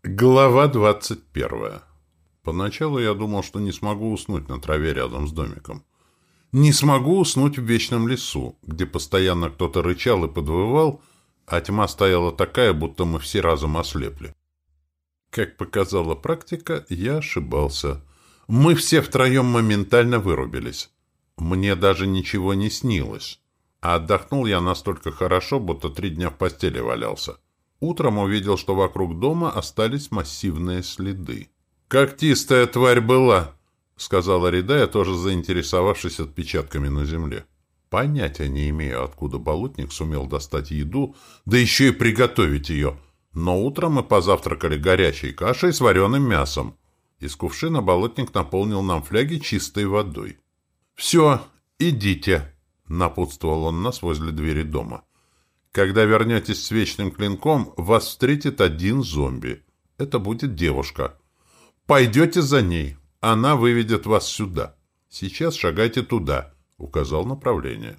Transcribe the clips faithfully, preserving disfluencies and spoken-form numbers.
Глава двадцать первая. Поначалу я думал, что не смогу уснуть на траве рядом с домиком. Не смогу уснуть в вечном лесу, где постоянно кто-то рычал и подвывал, а тьма стояла такая, будто мы все разом ослепли. Как показала практика, я ошибался. Мы все втроем моментально вырубились. Мне даже ничего не снилось. А отдохнул я настолько хорошо, будто три дня в постели валялся. Утром увидел, что вокруг дома остались массивные следы. «Когтистая тварь была», — сказала Ридая, тоже заинтересовавшись отпечатками на земле. Понятия не имею, откуда болотник сумел достать еду, да еще и приготовить ее. Но утром мы позавтракали горячей кашей с вареным мясом. Из кувшина болотник наполнил нам фляги чистой водой. «Все, идите», — напутствовал он нас возле двери дома. «Когда вернетесь с вечным клинком, вас встретит один зомби. Это будет девушка. Пойдете за ней, она выведет вас сюда. Сейчас шагайте туда», — указал направление.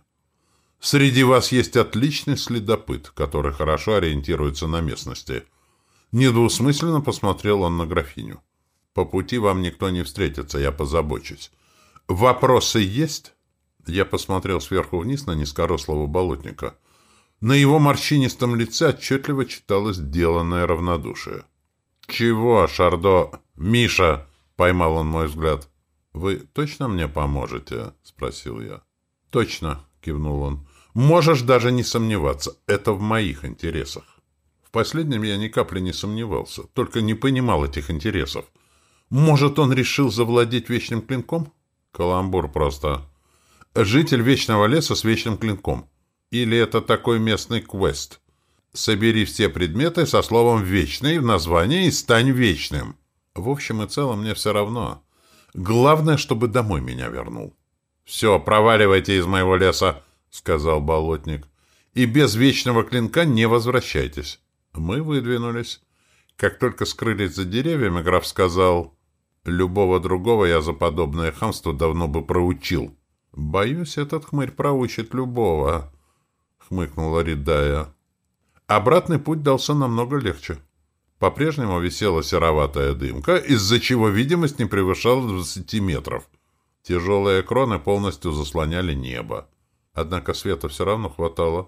«Среди вас есть отличный следопыт, который хорошо ориентируется на местности». Недвусмысленно посмотрел он на графиню. «По пути вам никто не встретится, я позабочусь. Вопросы есть?» Я посмотрел сверху вниз на низкорослого болотника. На его морщинистом лице отчетливо читалось деланное равнодушие. «Чего, Шардо? Миша!» — поймал он мой взгляд. «Вы точно мне поможете?» — спросил я. «Точно!» — кивнул он. «Можешь даже не сомневаться. Это в моих интересах». В последнем я ни капли не сомневался, только не понимал этих интересов. Может, он решил завладеть вечным клинком? Каламбур просто. Житель вечного леса с вечным клинком. Или это такой местный квест? Собери все предметы со словом «вечный» в названии и стань вечным. В общем и целом мне все равно. Главное, чтобы домой меня вернул. «Все, проваливайте из моего леса», — сказал болотник. «И без вечного клинка не возвращайтесь». Мы выдвинулись. Как только скрылись за деревьями, граф сказал: «Любого другого я за подобное хамство давно бы проучил». «Боюсь, этот хмырь проучит любого», — хмыкнула Ридая. Обратный путь дался намного легче. По-прежнему висела сероватая дымка, из-за чего видимость не превышала двадцати метров. Тяжелые кроны полностью заслоняли небо. Однако света все равно хватало.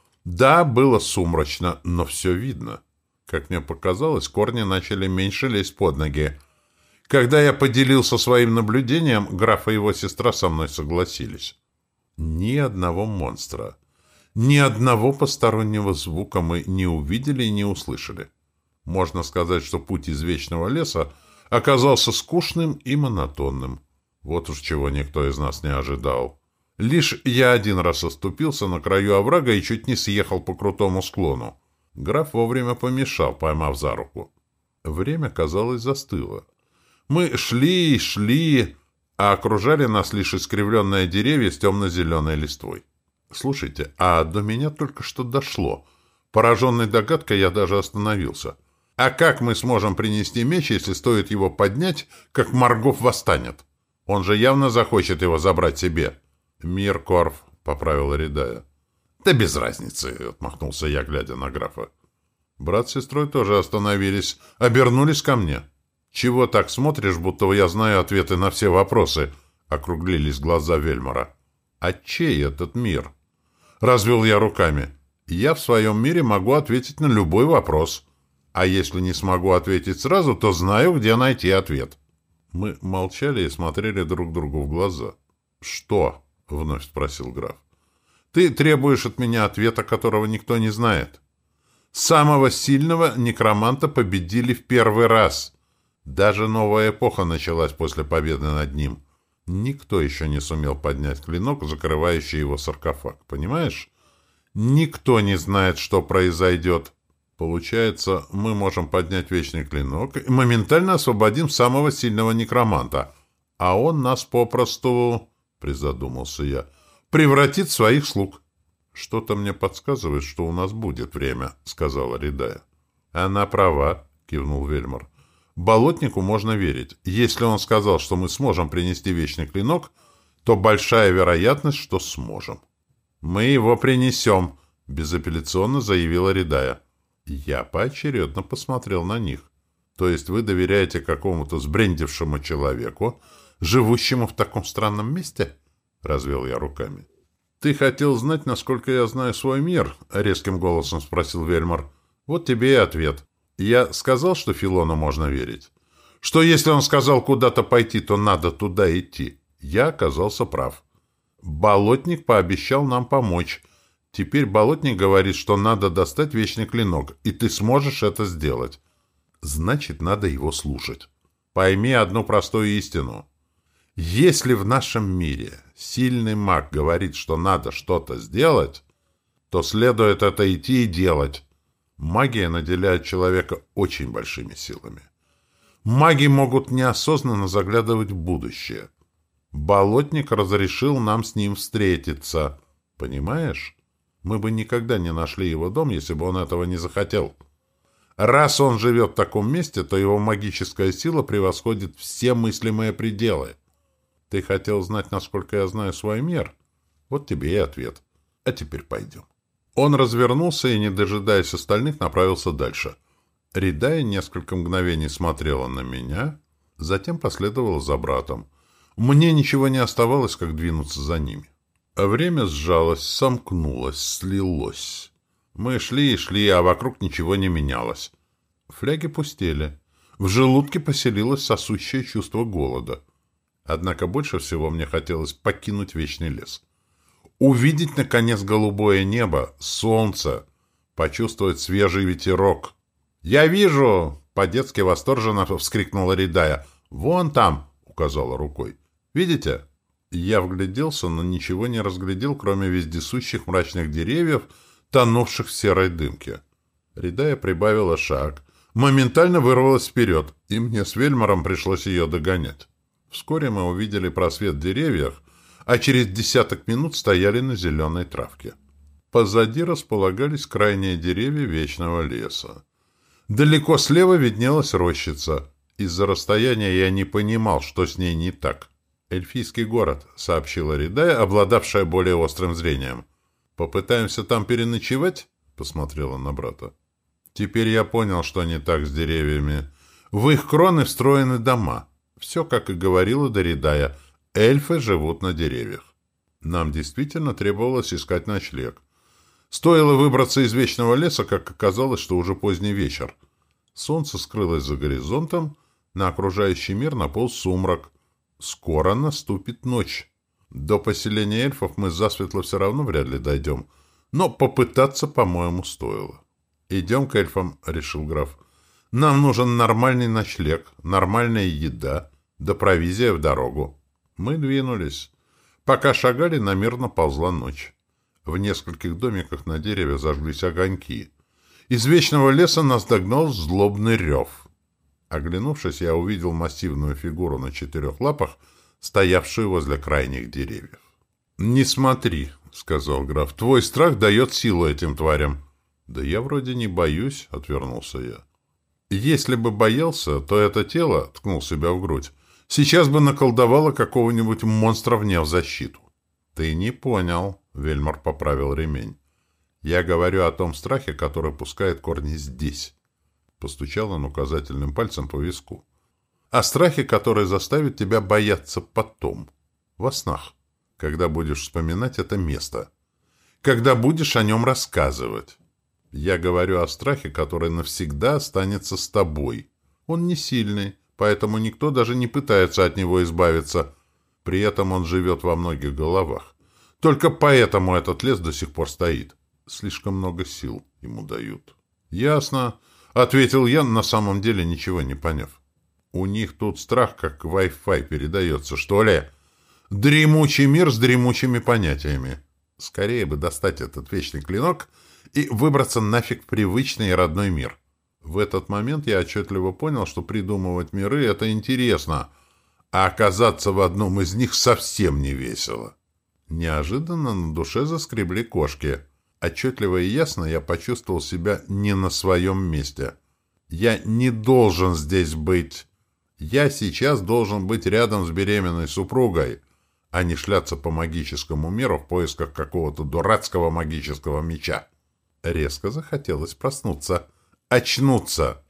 Да, было сумрачно, но все видно. Как мне показалось, корни начали меньше лезть под ноги. Когда я поделился своим наблюдением, граф и его сестра со мной согласились. Ни одного монстра. Ни одного постороннего звука мы не увидели и не услышали. Можно сказать, что путь из вечного леса оказался скучным и монотонным. Вот уж чего никто из нас не ожидал. Лишь я один раз оступился на краю оврага и чуть не съехал по крутому склону. Граф вовремя помешал, поймав за руку. Время, казалось, застыло. Мы шли и шли, а окружали нас лишь искривленные деревья с темно-зеленой листвой. Слушайте, а до меня только что дошло. Пораженной догадкой я даже остановился. А как мы сможем принести меч, если стоит его поднять, как Маргоф восстанет? Он же явно захочет его забрать себе. Мир, Корф, — поправила Ридая. Да без разницы, — отмахнулся я, глядя на графа. Брат с сестрой тоже остановились, обернулись ко мне. Чего так смотришь, будто я знаю ответы на все вопросы? Округлились глаза Вельмара. А чей этот мир? Развел я руками. Я в своем мире могу ответить на любой вопрос. А если не смогу ответить сразу, то знаю, где найти ответ. Мы молчали и смотрели друг другу в глаза. «Что?» — вновь спросил граф. «Ты требуешь от меня ответа, которого никто не знает. Самого сильного некроманта победили в первый раз. Даже новая эпоха началась после победы над ним. Никто еще не сумел поднять клинок, закрывающий его саркофаг. Понимаешь? Никто не знает, что произойдет. Получается, мы можем поднять вечный клинок и моментально освободим самого сильного некроманта. А он нас попросту, — призадумался я, — превратит в своих слуг. Что-то мне подсказывает, что у нас будет время, — сказала Ридая. Она права, — кивнул Вельмар. Болотнику можно верить. Если он сказал, что мы сможем принести вечный клинок, то большая вероятность, что сможем. «Мы его принесем», — безапелляционно заявила Ридая. Я поочередно посмотрел на них. То есть вы доверяете какому-то сбрендившему человеку, живущему в таком странном месте? Развел я руками. Ты хотел знать, насколько я знаю свой мир? Резким голосом спросил Вельмар. Вот тебе и ответ. Я сказал, что Филону можно верить. Что если он сказал куда-то пойти, то надо туда идти. Я оказался прав. Болотник пообещал нам помочь. Теперь Болотник говорит, что надо достать вечный клинок, и ты сможешь это сделать. Значит, надо его слушать. Пойми одну простую истину. Если в нашем мире сильный маг говорит, что надо что-то сделать, то следует это идти и делать. Магия наделяет человека очень большими силами. Маги могут неосознанно заглядывать в будущее. Болотник разрешил нам с ним встретиться. Понимаешь? Мы бы никогда не нашли его дом, если бы он этого не захотел. Раз он живет в таком месте, то его магическая сила превосходит все мыслимые пределы. Ты хотел знать, насколько я знаю свой мир? Вот тебе и ответ. А теперь пойдем. Он развернулся и, не дожидаясь остальных, направился дальше. Ридая несколько мгновений смотрела на меня, затем последовала за братом. Мне ничего не оставалось, как двинуться за ними. А время сжалось, сомкнулось, слилось. Мы шли и шли, а вокруг ничего не менялось. Фляги пустели. В желудке поселилось сосущее чувство голода. Однако больше всего мне хотелось покинуть вечный лес. Увидеть, наконец, голубое небо, солнце, почувствовать свежий ветерок. «Я вижу!» — по-детски восторженно вскрикнула Ридая. «Вон там!» — указала рукой. «Видите?» Я вгляделся, но ничего не разглядел, кроме вездесущих мрачных деревьев, тонувших в серой дымке. Ридая прибавила шаг, моментально вырвалась вперед, и мне с Вельмаром пришлось ее догонять. Вскоре мы увидели просвет в деревьях, а через десяток минут стояли на зеленой травке. Позади располагались крайние деревья вечного леса. Далеко слева виднелась рощица. Из-за расстояния я не понимал, что с ней не так. «Эльфийский город», — сообщила Ридая, обладавшая более острым зрением. «Попытаемся там переночевать?» — посмотрела на брата. Теперь я понял, что не так с деревьями. В их кроны встроены дома. Все, как и говорила Доридая, эльфы живут на деревьях. Нам действительно требовалось искать ночлег. Стоило выбраться из вечного леса, как оказалось, что уже поздний вечер. Солнце скрылось за горизонтом, на окружающий мир наполз сумрак. Скоро наступит ночь. До поселения эльфов мы засветло все равно вряд ли дойдем, но попытаться, по-моему, стоило. «Идем к эльфам», — решил граф. «Нам нужен нормальный ночлег, нормальная еда, да провизия в дорогу». Мы двинулись. Пока шагали, намерно ползла ночь. В нескольких домиках на дереве зажглись огоньки. Из вечного леса нас догнал злобный рев. Оглянувшись, я увидел массивную фигуру на четырех лапах, стоявшую возле крайних деревьев. «Не смотри», — сказал граф, — «твой страх дает силу этим тварям». «Да я вроде не боюсь», — отвернулся я. «Если бы боялся, то это тело», — ткнул себя в грудь, — «сейчас бы наколдовало какого-нибудь монстра вне в защиту». «Ты не понял», — Вельмар поправил ремень. «Я говорю о том страхе, который пускает корни здесь». Постучал он указательным пальцем по виску. «О страхе, который заставит тебя бояться потом, во снах, когда будешь вспоминать это место, когда будешь о нем рассказывать. Я говорю о страхе, который навсегда останется с тобой. Он не сильный, поэтому никто даже не пытается от него избавиться. При этом он живет во многих головах. Только поэтому этот лес до сих пор стоит. Слишком много сил ему дают». «Ясно», — ответил я, на самом деле ничего не поняв. «У них тут страх как Wi-Fi передается, что ли? Дремучий мир с дремучими понятиями. Скорее бы достать этот вечный клинок и выбраться нафиг в привычный и родной мир». В этот момент я отчетливо понял, что придумывать миры — это интересно, а оказаться в одном из них совсем не весело. Неожиданно на душе заскребли кошки. Отчетливо и ясно я почувствовал себя не на своем месте. Я не должен здесь быть. Я сейчас должен быть рядом с беременной супругой, а не шляться по магическому миру в поисках какого-то дурацкого магического меча. Резко захотелось проснуться, очнуться,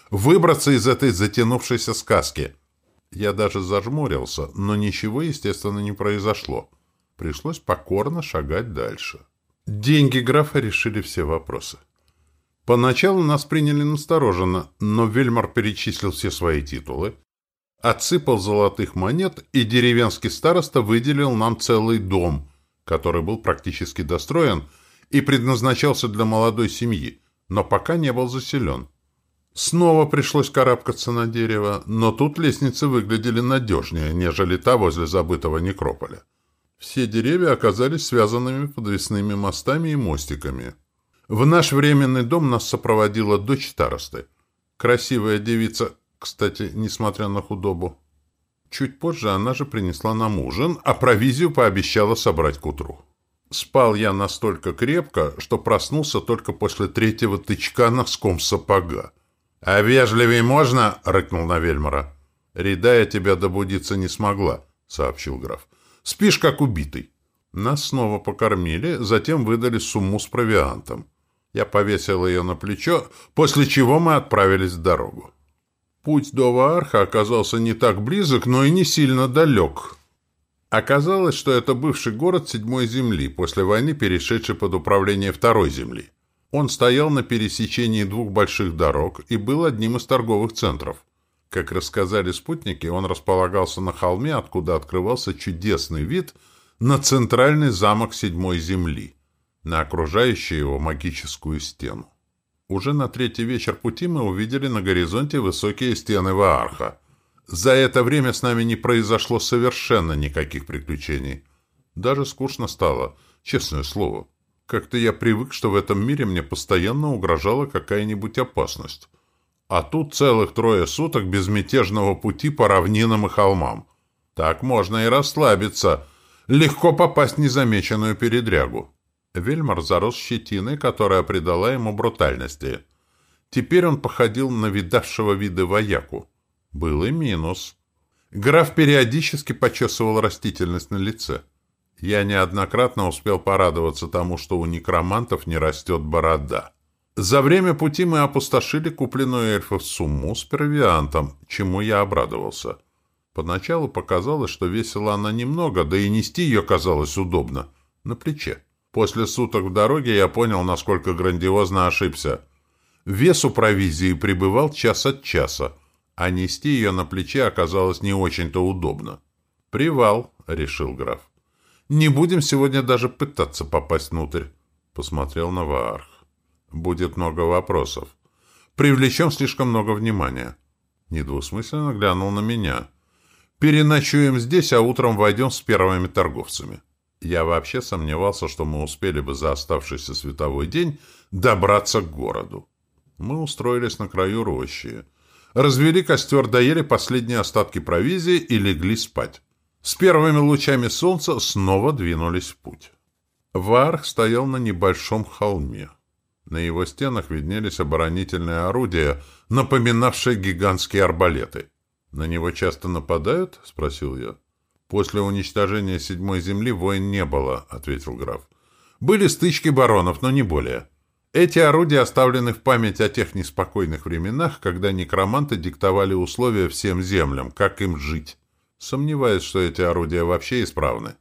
Выбраться из этой затянувшейся сказки. Я даже зажмурился, но ничего, естественно, не произошло. Пришлось покорно шагать дальше. Деньги графа решили все вопросы. Поначалу нас приняли настороженно, но Вельмар перечислил все свои титулы, отсыпал золотых монет, и деревенский староста выделил нам целый дом, который был практически достроен и предназначался для молодой семьи, но пока не был заселен. Снова пришлось карабкаться на дерево, но тут лестницы выглядели надежнее, нежели та возле забытого некрополя. Все деревья оказались связанными подвесными мостами и мостиками. В наш временный дом нас сопроводила дочь старосты. Красивая девица, кстати, несмотря на худобу. Чуть позже она же принесла нам ужин, а провизию пообещала собрать к утру. Спал я настолько крепко, что проснулся только после третьего тычка носком сапога. «А вежливей можно?» — рыкнул на Вельмара. «Рядая тебя добудиться не смогла», — сообщил граф. «Спишь, как убитый». Нас снова покормили, затем выдали сумму с провиантом. Я повесил ее на плечо, после чего мы отправились в дорогу. Путь до Ваарха оказался не так близок, но и не сильно далек. Оказалось, что это бывший город Седьмой Земли, после войны перешедший под управление Второй Земли. Он стоял на пересечении двух больших дорог и был одним из торговых центров. Как рассказали спутники, он располагался на холме, откуда открывался чудесный вид на центральный замок Седьмой Земли, на окружающую его магическую стену. Уже на третий вечер пути мы увидели на горизонте высокие стены Ваарха. За это время с нами не произошло совершенно никаких приключений. Даже скучно стало, честное слово. Как-то я привык, что в этом мире мне постоянно угрожала какая-нибудь опасность. А тут целых трое суток безмятежного пути по равнинам и холмам. Так можно и расслабиться. Легко попасть в незамеченную передрягу. Вельмар зарос щетиной, которая придала ему брутальности. Теперь он походил на видавшего виды вояку. Был и минус. Граф периодически почесывал растительность на лице. Я неоднократно успел порадоваться тому, что у некромантов не растет борода. За время пути мы опустошили купленную эльфов сумму с провиантом, чему я обрадовался. Поначалу показалось, что весила она немного, да и нести ее казалось удобно, на плече. После суток в дороге я понял, насколько грандиозно ошибся. Вес у провизии прибывал час от часа, а нести ее на плече оказалось не очень-то удобно. «Привал», — решил граф. «Не будем сегодня даже пытаться попасть внутрь», — посмотрел на Ваарх. «Будет много вопросов. Привлечем слишком много внимания». Недвусмысленно глянул на меня. «Переночуем здесь, а утром войдем с первыми торговцами». Я вообще сомневался, что мы успели бы за оставшийся световой день добраться к городу. Мы устроились на краю рощи. Развели костер, доели последние остатки провизии и легли спать. С первыми лучами солнца снова двинулись в путь. Ваарх стоял на небольшом холме. На его стенах виднелись оборонительные орудия, напоминавшие гигантские арбалеты. «На него часто нападают?» — спросил я. «После уничтожения Седьмой Земли войн не было», — ответил граф. «Были стычки баронов, но не более. Эти орудия оставлены в память о тех неспокойных временах, когда некроманты диктовали условия всем землям, как им жить. Сомневаюсь, что эти орудия вообще исправны».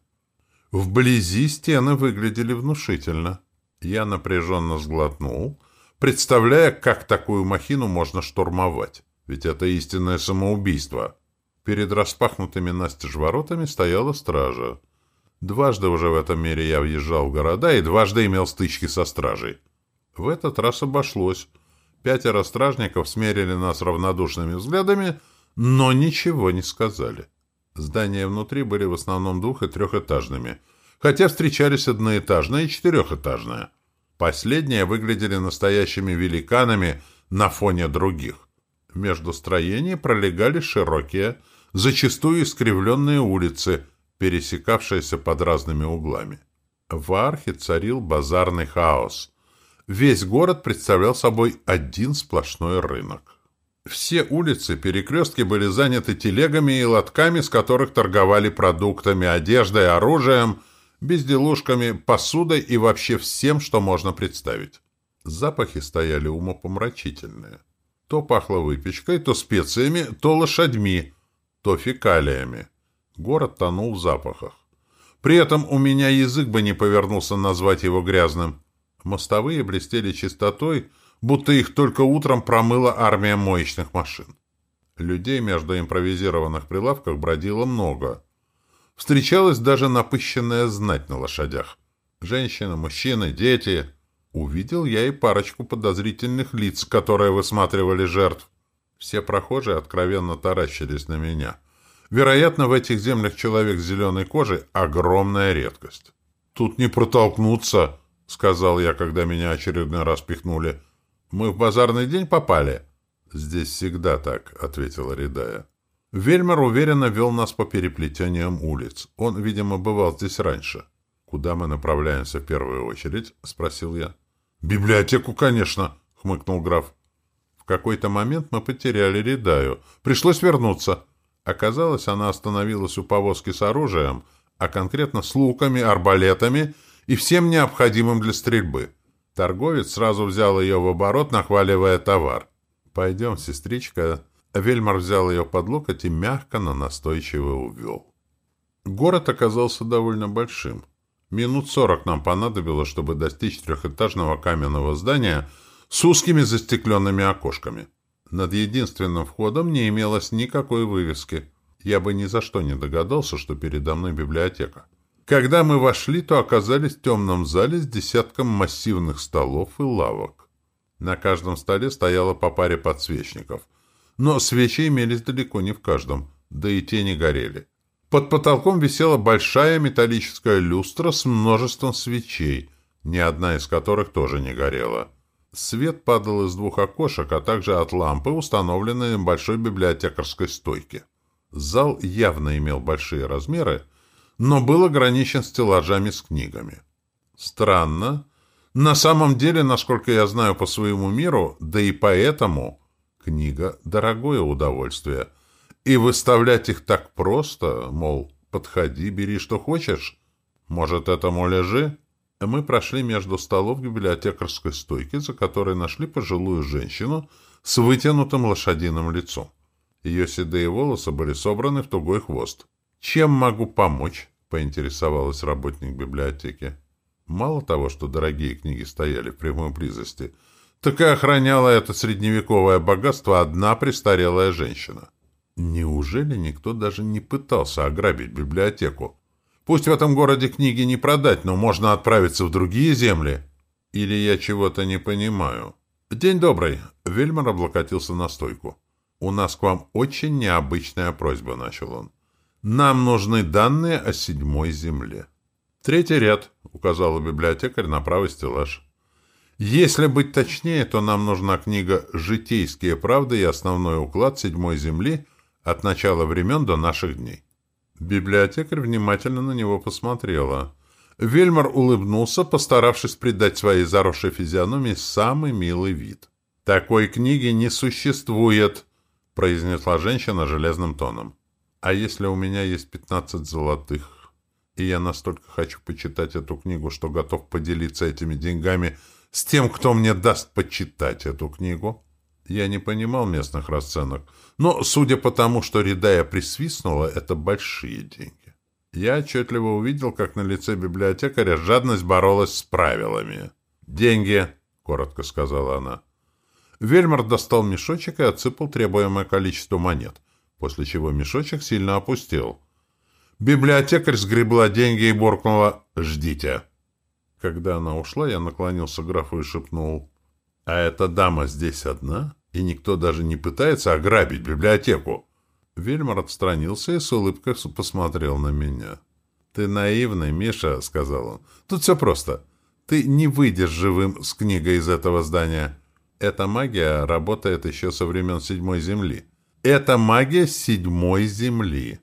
Вблизи стены выглядели внушительно. Я напряженно сглотнул, представляя, как такую махину можно штурмовать. Ведь это истинное самоубийство. Перед распахнутыми настежь воротами стояла стража. Дважды уже в этом мире я въезжал в города и дважды имел стычки со стражей. В этот раз обошлось. Пятеро стражников смерили нас равнодушными взглядами, но ничего не сказали. Здания внутри были в основном двух- и трехэтажными, хотя встречались одноэтажные и четырехэтажные. Последние выглядели настоящими великанами на фоне других. Между строений пролегали широкие, зачастую искривленные улицы, пересекавшиеся под разными углами. В Ваархе царил базарный хаос. Весь город представлял собой один сплошной рынок. Все улицы, перекрестки были заняты телегами и лотками, с которых торговали продуктами, одеждой, оружием, безделушками, посудой и вообще всем, что можно представить. Запахи стояли умопомрачительные. То пахло выпечкой, то специями, то лошадьми, то фекалиями. Город тонул в запахах. При этом у меня язык бы не повернулся назвать его грязным. Мостовые блестели чистотой, будто их только утром промыла армия моечных машин. Людей между импровизированных прилавков бродило много. Встречалась даже напыщенная знать на лошадях. Женщины, мужчины, дети. Увидел я и парочку подозрительных лиц, которые высматривали жертв. Все прохожие откровенно таращились на меня. Вероятно, в этих землях человек с зеленой кожей — огромная редкость. «Тут не протолкнуться», — сказал я, когда меня очередной раз пихнули. «Мы в базарный день попали?» «Здесь всегда так», — ответила Рядая. Вельмар уверенно вел нас по переплетениям улиц. Он, видимо, бывал здесь раньше. «Куда мы направляемся в первую очередь?» — спросил я. «Библиотеку, конечно», — хмыкнул граф. В какой-то момент мы потеряли Рядаю. Пришлось вернуться. Оказалось, она остановилась у повозки с оружием, а конкретно с луками, арбалетами и всем необходимым для стрельбы. Торговец сразу взял ее в оборот, нахваливая товар. «Пойдем, сестричка». Вельмар взял ее под локоть и мягко, но настойчиво увел. Город оказался довольно большим. Минут сорок нам понадобилось, чтобы достичь трехэтажного каменного здания с узкими застекленными окошками. Над единственным входом не имелось никакой вывески. Я бы ни за что не догадался, что передо мной библиотека. Когда мы вошли, то оказались в темном зале с десятком массивных столов и лавок. На каждом столе стояло по паре подсвечников. Но свечи имелись далеко не в каждом, да и те не горели. Под потолком висела большая металлическая люстра с множеством свечей, ни одна из которых тоже не горела. Свет падал из двух окошек, а также от лампы, установленной на большой библиотекарской стойке. Зал явно имел большие размеры, но был ограничен стеллажами с книгами. Странно. На самом деле, насколько я знаю по своему миру, да и поэтому, книга — дорогое удовольствие. И выставлять их так просто, мол, подходи, бери, что хочешь. Может, этому лежи? Мы прошли между столов к библиотекарской стойке, за которой нашли пожилую женщину с вытянутым лошадиным лицом. Ее седые волосы были собраны в тугой хвост. «Чем могу помочь?» — поинтересовалась работник библиотеки. Мало того, что дорогие книги стояли в прямой близости, так и охраняла это средневековое богатство одна престарелая женщина. Неужели никто даже не пытался ограбить библиотеку? Пусть в этом городе книги не продать, но можно отправиться в другие земли. Или я чего-то не понимаю? «День добрый!» — Вельмар облокотился на стойку. «У нас к вам очень необычная просьба», — начал он. «Нам нужны данные о седьмой земле». «Третий ряд», — указала библиотекарь на правый стеллаж. «Если быть точнее, то нам нужна книга «Житейские правды и основной уклад седьмой земли» от начала времен до наших дней». Библиотекарь внимательно на него посмотрела. Вельмар улыбнулся, постаравшись придать своей заросшей физиономии самый милый вид. «Такой книги не существует», — произнесла женщина железным тоном. «А если у меня есть пятнадцать золотых, и я настолько хочу почитать эту книгу, что готов поделиться этими деньгами с тем, кто мне даст почитать эту книгу?» Я не понимал местных расценок, но, судя по тому, что Рядая присвистнула, это большие деньги. Я отчетливо увидел, как на лице библиотекаря жадность боролась с правилами. «Деньги», — коротко сказала она. Вельмар достал мешочек и отсыпал требуемое количество монет, после чего мешочек сильно опустел. Библиотекарь сгребла деньги и буркнула «Ждите». Когда она ушла, я наклонился к графу и шепнул: «А эта дама здесь одна, и никто даже не пытается ограбить библиотеку». Вельмар отстранился и с улыбкой посмотрел на меня. «Ты наивный, Миша», — сказал он. «Тут все просто. Ты не выйдешь живым с книгой из этого здания. Эта магия работает еще со времен Седьмой Земли. Это магия Седьмой Земли.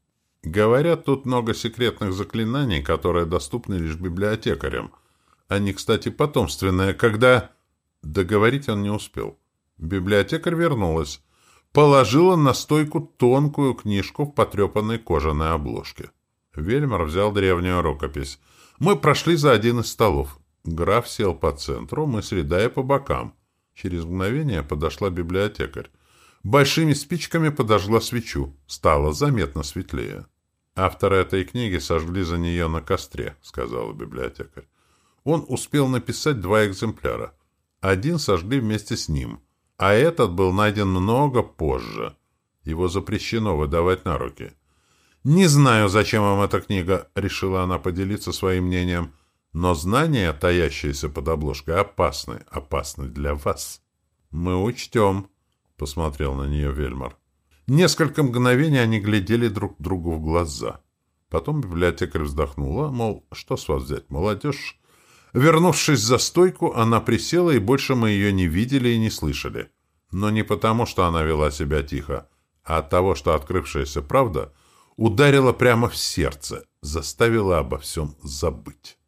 Говорят, тут много секретных заклинаний, которые доступны лишь библиотекарям. Они, кстати, потомственные, когда...» Договорить он не успел. Библиотекарь вернулась. Положила на стойку тонкую книжку в потрепанной кожаной обложке. Вельмар взял древнюю рукопись. Мы прошли за один из столов. Граф сел по центру, мы с Рядая по бокам. Через мгновение подошла библиотекарь. Большими спичками подожгла свечу. Стало заметно светлее. «Автора этой книги сожгли за нее на костре», — сказала библиотекарь. «Он успел написать два экземпляра. Один сожгли вместе с ним, а этот был найден много позже. Его запрещено выдавать на руки». «Не знаю, зачем вам эта книга», — решила она поделиться своим мнением. «Но знания, таящиеся под обложкой, опасны, опасны для вас». «Мы учтем», — посмотрел на нее Вельмар. Несколько мгновений они глядели друг другу в глаза. Потом библиотекарь вздохнула, мол, что с вас взять, молодежь? Вернувшись за стойку, она присела, и больше мы ее не видели и не слышали. Но не потому, что она вела себя тихо, а от того, что открывшаяся правда ударила прямо в сердце, заставила обо всем забыть.